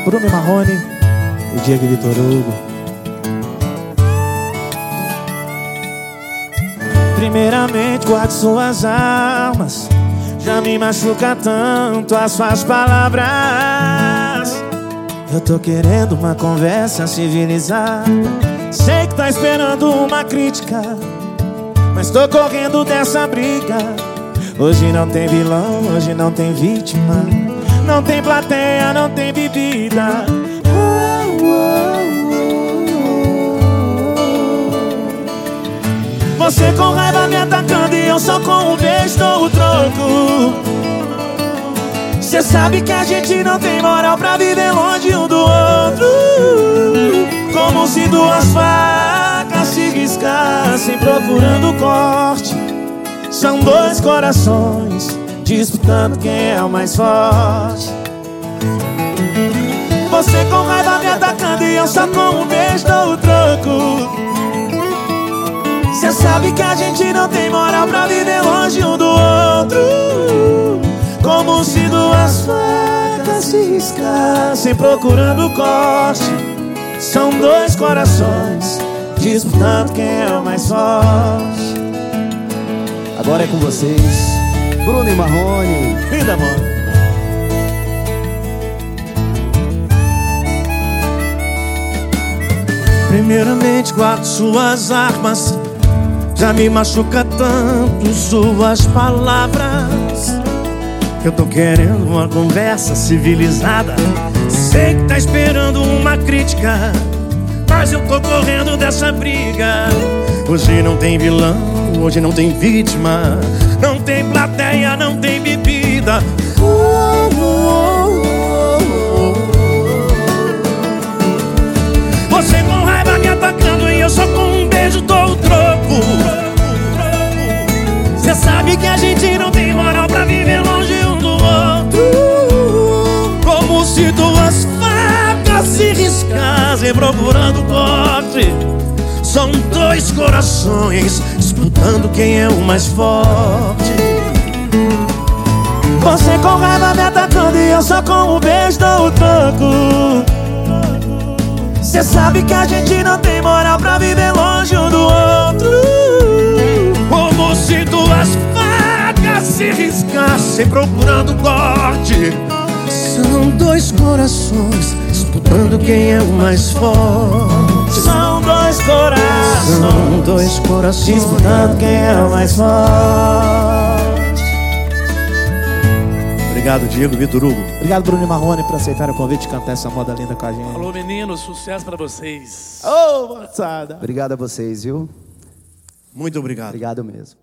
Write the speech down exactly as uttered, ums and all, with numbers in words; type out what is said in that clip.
Bruno Marrone e Diego Vitor Hugo. Primeiramente, guarde suas armas. Já me machuca tanto as suas palavras. Eu tô querendo uma conversa civilizada. Sei que tá esperando uma crítica, mas tô correndo dessa briga. Hoje não tem vilão, hoje não tem vítima. Não tem plateia, não tem bebida. Você com raiva me atacando e eu só com um beijo dou o troco. Cê sabe que a gente não tem moral pra viver longe um do outro. Como se duas facas se riscassem procurando corte. São dois corações disputando quem é o mais forte. Você com raiva me atacando e eu só com um beijo dou o troco. Cê sabe que a gente não tem moral pra viver longe um do outro. Como se duas facas se riscassem procurando corte. São dois corações disputando quem é o mais forte. Agora é com vocês, Bruno e Marrone. Linda, mano. Primeiramente, guarde suas armas. Já me machuca tanto suas palavras. Eu tô querendo uma conversa civilizada. Sei que tá esperando uma crítica, mas eu tô correndo dessa briga. Hoje não tem vilão, hoje não tem vítima. Não tem plateia, não tem bebida. Você com raiva me atacando e eu só com um beijo dou o troco. Cê sabe que a gente não tem moral pra viver longe um do outro. Como se duas facas se riscassem procurando corte. São dois corações disputando quem é o mais forte. Você com raiva me atacando e eu só com um beijo dou o troco. Cê sabe que a gente não tem moral pra viver longe um do outro. Como se duas facas se riscassem procurando corte. São dois corações disputando quem é o mais forte. São dois corações, São dois corações disputando quem é o mais forte. Obrigado, Diego Vitor Hugo. Obrigado, Bruno e Marrone, por aceitar o convite de cantar essa moda linda com a gente. Alô, meninos, sucesso pra vocês. Ô, oh, moçada. Obrigado a vocês, viu? Muito obrigado. Obrigado mesmo.